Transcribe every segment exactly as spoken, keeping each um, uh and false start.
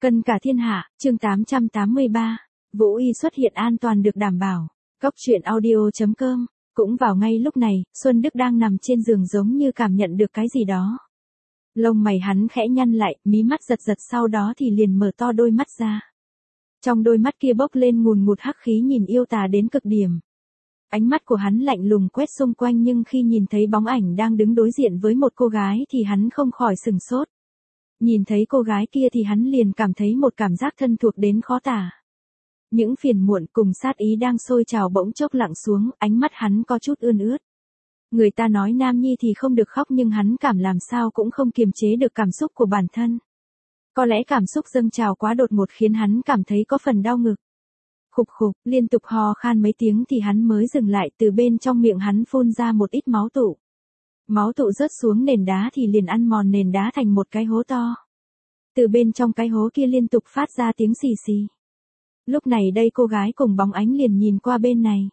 Cân cả thiên hạ, chương tám trăm tám mươi ba. Vũ Y xuất hiện an toàn được đảm bảo. Cóc truyện audio chấm com. Cũng vào ngay lúc này, Xuân Đức đang nằm trên giường giống như cảm nhận được cái gì đó. Lông mày hắn khẽ nhăn lại, mí mắt giật giật, sau đó thì liền mở to đôi mắt ra. Trong đôi mắt kia bốc lên ngùn ngụt hắc khí nhìn yêu tà đến cực điểm. Ánh mắt của hắn lạnh lùng quét xung quanh, nhưng khi nhìn thấy bóng ảnh đang đứng đối diện với một cô gái thì hắn không khỏi sừng sốt. Nhìn thấy cô gái kia thì hắn liền cảm thấy một cảm giác thân thuộc đến khó tả. Những phiền muộn cùng sát ý đang sôi trào bỗng chốc lặng xuống, ánh mắt hắn có chút ươn ướt. Người ta nói nam nhi thì không được khóc, nhưng hắn cảm làm sao cũng không kiềm chế được cảm xúc của bản thân. Có lẽ cảm xúc dâng trào quá đột ngột khiến hắn cảm thấy có phần đau ngực. Khục khục, liên tục ho khan mấy tiếng thì hắn mới dừng lại, từ bên trong miệng hắn phun ra một ít máu tụ. Máu tụ rớt xuống nền đá thì liền ăn mòn nền đá thành một cái hố to. Từ bên trong cái hố kia liên tục phát ra tiếng xì xì. Lúc này đây cô gái cùng bóng ánh liền nhìn qua bên này.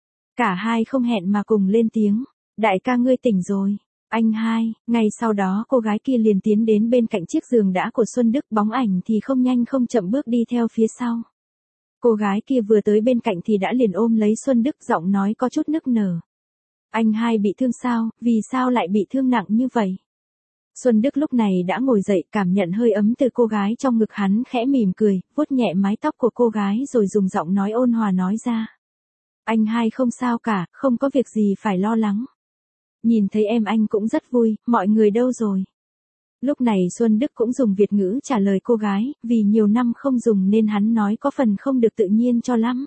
Cả hai không hẹn mà cùng lên tiếng. Đại ca ngươi tỉnh rồi. Anh hai. Ngay sau đó cô gái kia liền tiến đến bên cạnh chiếc giường đá của Xuân Đức, bóng ảnh thì không nhanh không chậm bước đi theo phía sau. Cô gái kia vừa tới bên cạnh thì đã liền ôm lấy Xuân Đức, giọng nói có chút nức nở. Anh hai bị thương sao, vì sao lại bị thương nặng như vậy? Xuân Đức lúc này đã ngồi dậy, cảm nhận hơi ấm từ cô gái trong ngực, hắn khẽ mỉm cười, vuốt nhẹ mái tóc của cô gái rồi dùng giọng nói ôn hòa nói ra. Anh hai không sao cả, không có việc gì phải lo lắng. Nhìn thấy em anh cũng rất vui, mọi người đâu rồi? Lúc này Xuân Đức cũng dùng Việt ngữ trả lời cô gái, vì nhiều năm không dùng nên hắn nói có phần không được tự nhiên cho lắm.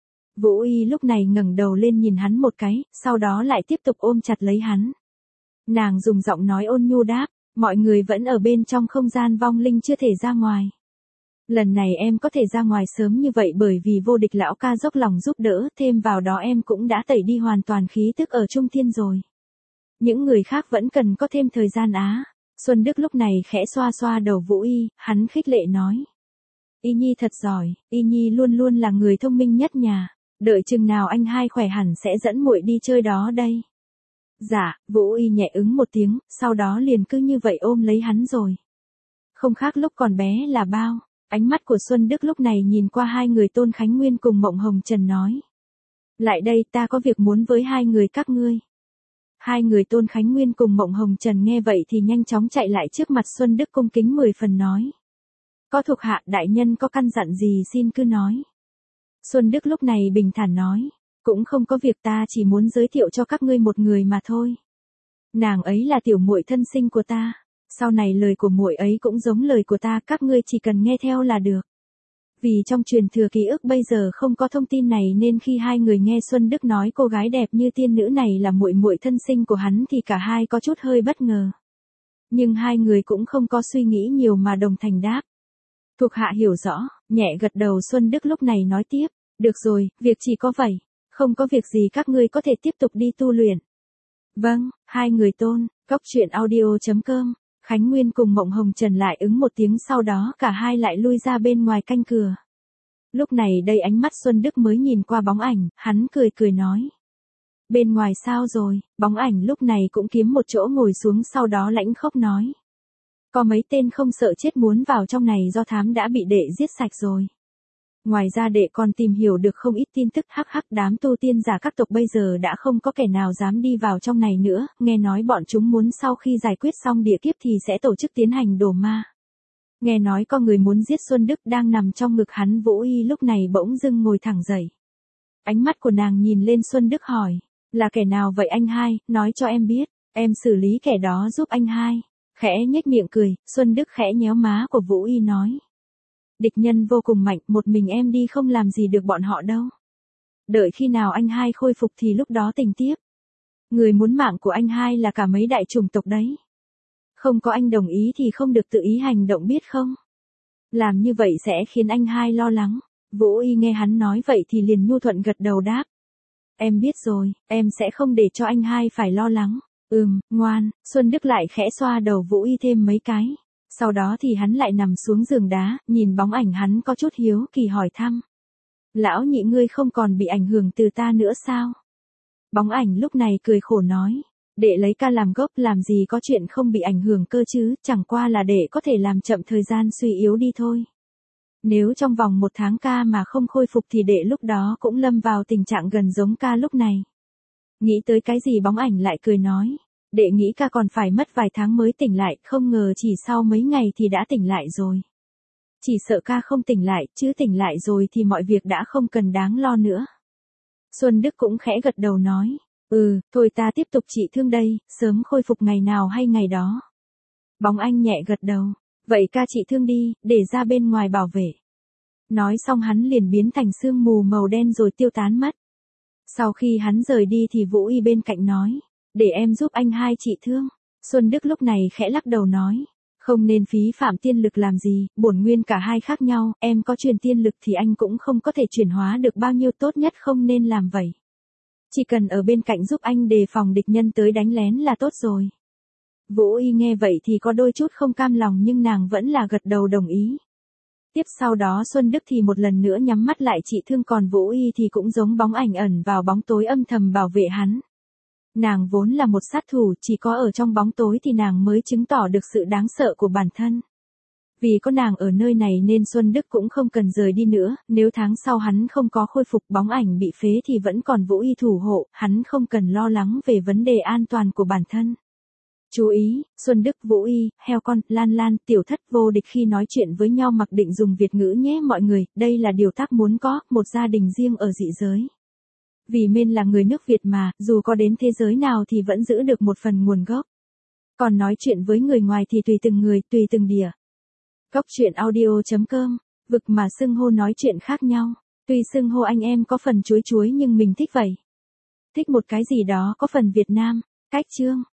Vũ Y lúc này ngẩng đầu lên nhìn hắn một cái, sau đó lại tiếp tục ôm chặt lấy hắn. Nàng dùng giọng nói ôn nhu đáp, mọi người vẫn ở bên trong không gian vong linh chưa thể ra ngoài. Lần này em có thể ra ngoài sớm như vậy bởi vì vô địch lão ca dốc lòng giúp đỡ, thêm vào đó em cũng đã tẩy đi hoàn toàn khí tức ở Trung Thiên rồi. Những người khác vẫn cần có thêm thời gian á. Xuân Đức lúc này khẽ xoa xoa đầu Vũ Y, hắn khích lệ nói. Y Nhi thật giỏi, Y Nhi luôn luôn là người thông minh nhất nhà, đợi chừng nào anh hai khỏe hẳn sẽ dẫn muội đi chơi đó đây. Dạ, Vũ Y nhẹ ứng một tiếng, sau đó liền cứ như vậy ôm lấy hắn rồi. Không khác lúc còn bé là bao, ánh mắt của Xuân Đức lúc này nhìn qua hai người Tôn Khánh Nguyên cùng Mộng Hồng Trần nói. Lại đây, ta có việc muốn với hai người các ngươi. Hai người Tôn Khánh Nguyên cùng Mộng Hồng Trần nghe vậy thì nhanh chóng chạy lại trước mặt Xuân Đức cung kính mười phần nói. Có thuộc hạ đại nhân có căn dặn gì xin cứ nói. Xuân Đức lúc này bình thản nói. Cũng không có việc, ta chỉ muốn giới thiệu cho các ngươi một người mà thôi. Nàng ấy là tiểu muội thân sinh của ta. Sau này lời của muội ấy cũng giống lời của ta, các ngươi chỉ cần nghe theo là được. Vì trong truyền thừa ký ức bây giờ không có thông tin này nên khi hai người nghe Xuân Đức nói cô gái đẹp như tiên nữ này là muội muội thân sinh của hắn thì cả hai có chút hơi bất ngờ. Nhưng hai người cũng không có suy nghĩ nhiều mà đồng thành đáp. Thuộc hạ hiểu rõ, nhẹ gật đầu. Xuân Đức lúc này nói tiếp. Được rồi, việc chỉ có vậy. Không có việc gì, các ngươi có thể tiếp tục đi tu luyện. Vâng, hai người Tôn. Cóc truyện audio chấm com. Khánh Nguyên cùng Mộng Hồng Trần lại ứng một tiếng, sau đó cả hai lại lui ra bên ngoài canh cửa. Lúc này đây ánh mắt Xuân Đức mới nhìn qua bóng ảnh, hắn cười cười nói. Bên ngoài sao rồi? Bóng ảnh lúc này cũng kiếm một chỗ ngồi xuống, sau đó lãnh khốc nói. Có mấy tên không sợ chết muốn vào trong này do thám đã bị đệ giết sạch rồi. Ngoài ra đệ còn tìm hiểu được không ít tin tức, hắc hắc, đám tu tiên giả các tộc bây giờ đã không có kẻ nào dám đi vào trong này nữa, nghe nói bọn chúng muốn sau khi giải quyết xong địa kiếp thì sẽ tổ chức tiến hành đổ ma. Nghe nói có người muốn giết Xuân Đức đang nằm trong ngực hắn. Vũ Y lúc này bỗng dưng ngồi thẳng dậy. Ánh mắt của nàng nhìn lên Xuân Đức hỏi, là kẻ nào vậy anh hai, nói cho em biết, em xử lý kẻ đó giúp anh hai. Khẽ nhếch miệng cười, Xuân Đức khẽ nhéo má của Vũ Y nói. Địch nhân vô cùng mạnh, một mình em đi không làm gì được bọn họ đâu. Đợi khi nào anh hai khôi phục thì lúc đó tình tiếp. Người muốn mạng của anh hai là cả mấy đại chủng tộc đấy. Không có anh đồng ý thì không được tự ý hành động biết không? Làm như vậy sẽ khiến anh hai lo lắng. Vũ Y nghe hắn nói vậy thì liền nhu thuận gật đầu đáp. Em biết rồi, em sẽ không để cho anh hai phải lo lắng. Ừm, ngoan. Xuân Đức lại khẽ xoa đầu Vũ Y thêm mấy cái. Sau đó thì hắn lại nằm xuống giường đá, nhìn bóng ảnh hắn có chút hiếu kỳ hỏi thăm. Lão nhị ngươi không còn bị ảnh hưởng từ ta nữa sao? Bóng ảnh lúc này cười khổ nói. Đệ lấy ca làm gốc, làm gì có chuyện không bị ảnh hưởng cơ chứ, chẳng qua là đệ có thể làm chậm thời gian suy yếu đi thôi. Nếu trong vòng một tháng ca mà không khôi phục thì đệ lúc đó cũng lâm vào tình trạng gần giống ca lúc này. Nghĩ tới cái gì bóng ảnh lại cười nói. Đệ nghĩ ca còn phải mất vài tháng mới tỉnh lại, không ngờ chỉ sau mấy ngày thì đã tỉnh lại rồi. Chỉ sợ ca không tỉnh lại, chứ tỉnh lại rồi thì mọi việc đã không cần đáng lo nữa. Xuân Đức cũng khẽ gật đầu nói. Ừ, thôi ta tiếp tục trị thương đây, sớm khôi phục ngày nào hay ngày đó. Bóng anh nhẹ gật đầu. Vậy ca trị thương đi, để ra bên ngoài bảo vệ. Nói xong hắn liền biến thành sương mù màu đen rồi tiêu tán mất. Sau khi hắn rời đi thì Vũ Y bên cạnh nói. Để em giúp anh hai trị thương. Xuân Đức lúc này khẽ lắc đầu nói. Không nên phí phạm tiên lực làm gì, bổn nguyên cả hai khác nhau, em có truyền tiên lực thì anh cũng không có thể chuyển hóa được bao nhiêu, tốt nhất không nên làm vậy. Chỉ cần ở bên cạnh giúp anh đề phòng địch nhân tới đánh lén là tốt rồi. Vũ Y nghe vậy thì có đôi chút không cam lòng nhưng nàng vẫn là gật đầu đồng ý. Tiếp sau đó Xuân Đức thì một lần nữa nhắm mắt lại trị thương, còn Vũ Y thì cũng giống bóng ảnh ẩn vào bóng tối âm thầm bảo vệ hắn. Nàng vốn là một sát thủ, chỉ có ở trong bóng tối thì nàng mới chứng tỏ được sự đáng sợ của bản thân. Vì có nàng ở nơi này nên Xuân Đức cũng không cần rời đi nữa, nếu tháng sau hắn không có khôi phục, bóng ảnh bị phế thì vẫn còn Vũ Y thủ hộ, hắn không cần lo lắng về vấn đề an toàn của bản thân. Chú ý, Xuân Đức, Vũ Y, heo con, Lan Lan, Tiểu Thất, Vô Địch khi nói chuyện với nhau mặc định dùng Việt ngữ nhé mọi người, đây là điều tác muốn có, một gia đình riêng ở dị giới. Vì mình là người nước Việt mà, dù có đến thế giới nào thì vẫn giữ được một phần nguồn gốc. Còn nói chuyện với người ngoài thì tùy từng người, tùy từng địa. Cóc truyện audio chấm com, vực mà xưng hô nói chuyện khác nhau. Tuy xưng hô anh em có phần chuối chuối nhưng mình thích vậy. Thích một cái gì đó có phần Việt Nam. Cách chương.